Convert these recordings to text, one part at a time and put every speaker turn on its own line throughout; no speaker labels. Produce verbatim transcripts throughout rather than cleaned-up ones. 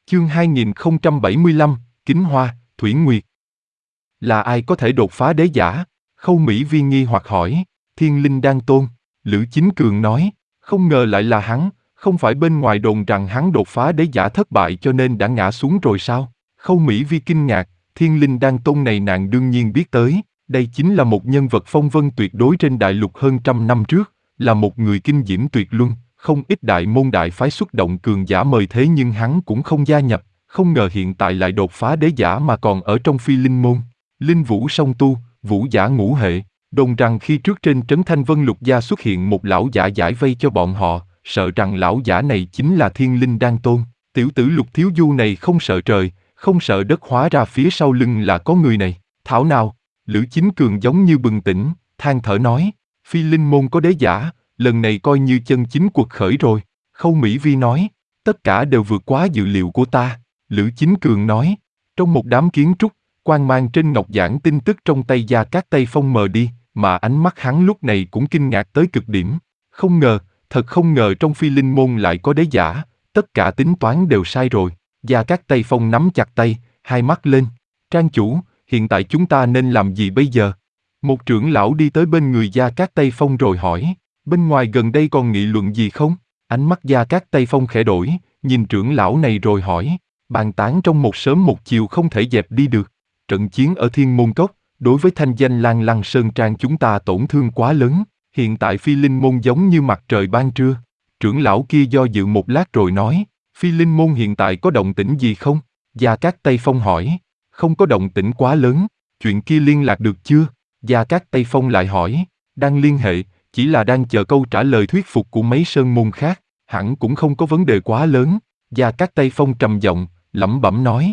Chương hai nghìn không trăm bảy mươi lăm, Kính Hoa, Thủy Nguyệt. Là ai có thể đột phá đế giả? Khâu Mỹ Vi nghi hoặc hỏi. Thiên Linh Đan Tôn, Lữ Chính Cường nói, không ngờ lại là hắn, không phải bên ngoài đồn rằng hắn đột phá đế giả thất bại cho nên đã ngã xuống rồi sao? Khâu Mỹ Vi kinh ngạc, Thiên Linh Đan Tôn này nàng đương nhiên biết tới, đây chính là một nhân vật phong vân tuyệt đối trên đại lục hơn trăm năm trước, là một người kinh diễm tuyệt luân, không ít đại môn đại phái xuất động cường giả mời thế nhưng hắn cũng không gia nhập, không ngờ hiện tại lại đột phá đế giả mà còn ở trong Phi Linh môn. Linh Vũ song tu, vũ giả ngũ hệ, đồn rằng khi trước trên trấn Thanh Vân Lục Gia xuất hiện một lão giả giải vây cho bọn họ, sợ rằng lão giả này chính là Thiên Linh Đan Tôn. Tiểu tử Lục Thiếu Du này không sợ trời, không sợ đất, hóa ra phía sau lưng là có người này. Thảo nào? Lữ Chính Cường giống như bừng tỉnh, than thở nói, Phi Linh môn có đế giả, lần này coi như chân chính cuộc khởi rồi. Khâu Mỹ Vi nói, tất cả đều vượt quá dự liệu của ta. Lữ Chính Cường nói, trong một đám kiến trúc, quang mang trên ngọc giản tin tức trong tay Gia Cát Tây Phong mờ đi, mà ánh mắt hắn lúc này cũng kinh ngạc tới cực điểm. Không ngờ, thật không ngờ trong Phi Linh môn lại có đế giả, tất cả tính toán đều sai rồi. Gia Cát Tây Phong nắm chặt tay, hai mắt lên. Trang chủ, hiện tại chúng ta nên làm gì bây giờ? Một trưởng lão đi tới bên người Gia Cát Tây Phong rồi hỏi, bên ngoài gần đây còn nghị luận gì không? Ánh mắt Gia Cát Tây Phong khẽ đổi, nhìn trưởng lão này rồi hỏi, bàn tán trong một sớm một chiều không thể dẹp đi được. Trận chiến ở Thiên Môn Cốc, đối với thanh danh Lan Lăng Sơn Trang chúng ta tổn thương quá lớn, hiện tại Phi Linh môn giống như mặt trời ban trưa. Trưởng lão kia do dự một lát rồi nói, Phi Linh môn hiện tại có động tĩnh gì không? Gia Cát Tây Phong hỏi, không có động tĩnh quá lớn, chuyện kia liên lạc được chưa? Gia Cát Tây Phong lại hỏi, đang liên hệ, chỉ là đang chờ câu trả lời thuyết phục của mấy sơn môn khác, hẳn cũng không có vấn đề quá lớn. Gia Cát Tây Phong trầm giọng, lẩm bẩm nói,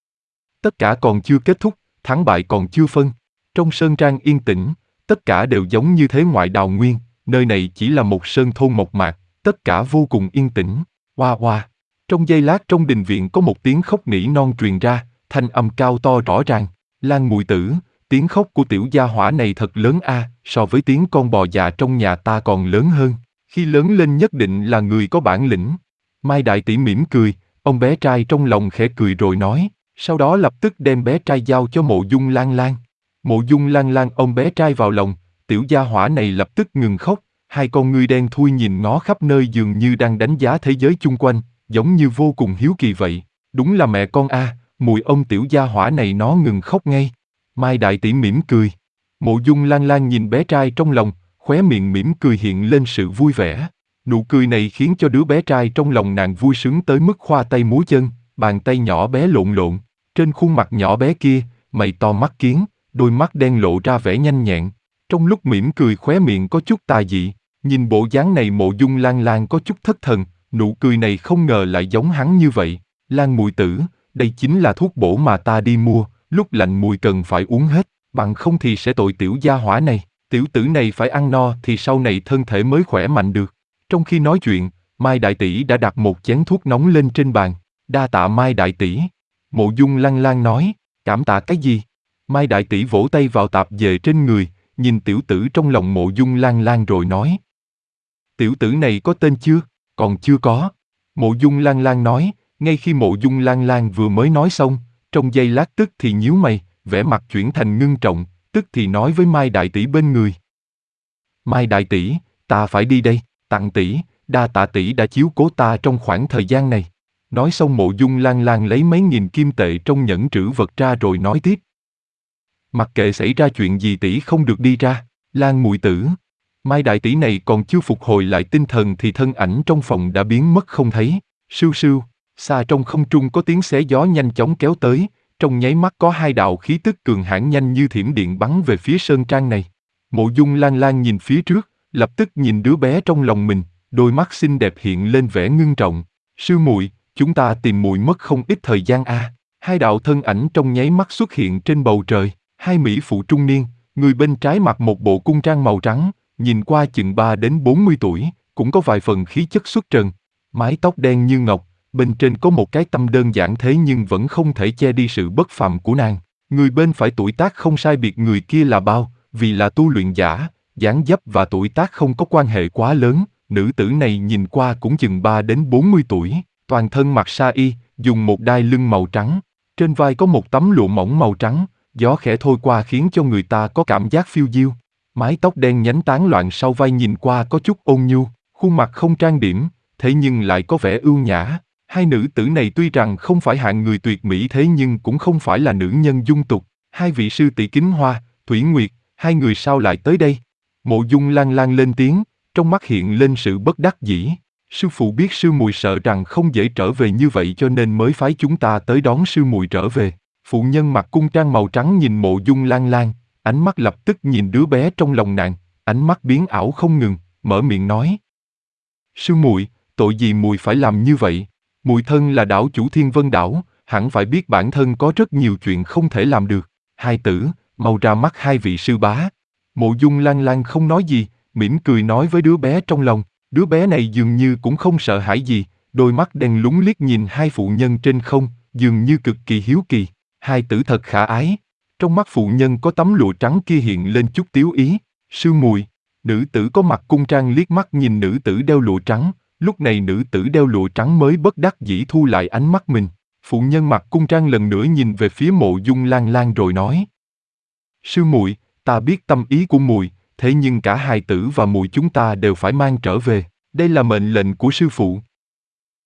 tất cả còn chưa kết thúc, thắng bại còn chưa phân. Trong sơn trang yên tĩnh, tất cả đều giống như thế ngoại đào nguyên, nơi này chỉ là một sơn thôn mộc mạc, tất cả vô cùng yên tĩnh. Hoa hoa. Trong giây lát trong đình viện có một tiếng khóc nỉ non truyền ra, thanh âm cao to rõ ràng. Lan muội tử, tiếng khóc của tiểu gia hỏa này thật lớn a, so với tiếng con bò già trong nhà ta còn lớn hơn. Khi lớn lên nhất định là người có bản lĩnh. Mai đại tỷ mỉm cười, ông bé trai trong lòng khẽ cười rồi nói, sau đó lập tức đem bé trai giao cho Mộ Dung Lan Lan. Mộ Dung Lan Lan ôm bé trai vào lòng, tiểu gia hỏa này lập tức ngừng khóc, hai con ngươi đen thui nhìn ngó khắp nơi dường như đang đánh giá thế giới chung quanh, giống như vô cùng hiếu kỳ vậy. Đúng là mẹ con a, mùi ôm tiểu gia hỏa này nó ngừng khóc ngay. Mai đại tỷ mỉm cười. Mộ Dung Lan Lan nhìn bé trai trong lòng, khóe miệng mỉm cười hiện lên sự vui vẻ. Nụ cười này khiến cho đứa bé trai trong lòng nàng vui sướng tới mức khoa tay múa chân, bàn tay nhỏ bé lộn lộn. Trên khuôn mặt nhỏ bé kia, mày to mắt kiến, đôi mắt đen lộ ra vẻ nhanh nhẹn. Trong lúc mỉm cười khóe miệng có chút tà dị, nhìn bộ dáng này Mộ Dung Lan Lan có chút thất thần, nụ cười này không ngờ lại giống hắn như vậy. Lan muội tử, đây chính là thuốc bổ mà ta đi mua, lúc lạnh mùi cần phải uống hết, bằng không thì sẽ tội tiểu gia hỏa này. Tiểu tử này phải ăn no thì sau này thân thể mới khỏe mạnh được. Trong khi nói chuyện, Mai đại tỷ đã đặt một chén thuốc nóng lên trên bàn. Đa tạ Mai đại tỷ. Mộ Dung Lan Lan nói, cảm tạ cái gì? Mai đại tỷ vỗ tay vào tạp dề trên người, nhìn tiểu tử trong lòng Mộ Dung Lan Lan rồi nói, tiểu tử này có tên chưa? Còn chưa có. Mộ Dung Lan Lan nói, ngay khi Mộ Dung Lan Lan vừa mới nói xong, trong giây lát tức thì nhíu mày, vẻ mặt chuyển thành ngưng trọng, tức thì nói với Mai đại tỷ bên người, Mai đại tỷ, ta phải đi đây, tặng tỷ, đa tạ tỷ đã chiếu cố ta trong khoảng thời gian này. Nói xong Mộ Dung Lan Lan lấy mấy nghìn kim tệ trong nhẫn trữ vật ra rồi nói tiếp, mặc kệ xảy ra chuyện gì tỷ không được đi ra. Lan muội tử. Mai đại tỷ này còn chưa phục hồi lại tinh thần thì thân ảnh trong phòng đã biến mất không thấy. Sưu sưu, xa trong không trung có tiếng xé gió nhanh chóng kéo tới, trong nháy mắt có hai đạo khí tức cường hãn nhanh như thiểm điện bắn về phía sơn trang này. Mộ Dung Lan Lan nhìn phía trước, lập tức nhìn đứa bé trong lòng mình, đôi mắt xinh đẹp hiện lên vẻ ngưng trọng. Sư muội, chúng ta tìm muội mất không ít thời gian a. À. Hai đạo thân ảnh trong nháy mắt xuất hiện trên bầu trời, hai mỹ phụ trung niên, người bên trái mặc một bộ cung trang màu trắng, nhìn qua chừng ba đến bốn mươi tuổi, cũng có vài phần khí chất xuất trần, mái tóc đen như ngọc, bên trên có một cái tâm đơn giản thế nhưng vẫn không thể che đi sự bất phàm của nàng. Người bên phải tuổi tác không sai biệt người kia là bao, vì là tu luyện giả, dáng dấp và tuổi tác không có quan hệ quá lớn, nữ tử này nhìn qua cũng chừng ba đến bốn mươi tuổi, toàn thân mặc sa y, dùng một đai lưng màu trắng. Trên vai có một tấm lụa mỏng màu trắng, gió khẽ thôi qua khiến cho người ta có cảm giác phiêu diêu. Mái tóc đen nhánh tán loạn sau vai nhìn qua có chút ôn nhu, khuôn mặt không trang điểm, thế nhưng lại có vẻ ưu nhã. Hai nữ tử này tuy rằng không phải hạng người tuyệt mỹ thế nhưng cũng không phải là nữ nhân dung tục. Hai vị sư tỷ Kính Hoa, Thủy Nguyệt, hai người sao lại tới đây? Mộ Dung Lan Lan lên tiếng, trong mắt hiện lên sự bất đắc dĩ. Sư phụ biết sư muội sợ rằng không dễ trở về như vậy cho nên mới phái chúng ta tới đón sư muội trở về. Phụ nhân mặc cung trang màu trắng nhìn Mộ Dung Lan Lan, ánh mắt lập tức nhìn đứa bé trong lòng nàng, ánh mắt biến ảo không ngừng, mở miệng nói: Sư muội, tội gì muội phải làm như vậy? Muội thân là đảo chủ Thiên Vân đảo, hẳn phải biết bản thân có rất nhiều chuyện không thể làm được. Hai tử, mau ra mắt hai vị sư bá. Mộ Dung Lan Lan không nói gì, mỉm cười nói với đứa bé trong lòng. Đứa bé này dường như cũng không sợ hãi gì, đôi mắt đen lúng liếc nhìn hai phụ nhân trên không, dường như cực kỳ hiếu kỳ. Hai tử thật khả ái. Trong mắt phụ nhân có tấm lụa trắng kia hiện lên chút tiếu ý. Sư muội. Nữ tử có mặt cung trang liếc mắt nhìn nữ tử đeo lụa trắng, lúc này nữ tử đeo lụa trắng mới bất đắc dĩ thu lại ánh mắt mình. Phụ nhân mặc cung trang lần nữa nhìn về phía Mộ Dung Lan Lan rồi nói: Sư muội, ta biết tâm ý của muội, thế nhưng cả hài tử và muội chúng ta đều phải mang trở về. Đây là mệnh lệnh của sư phụ.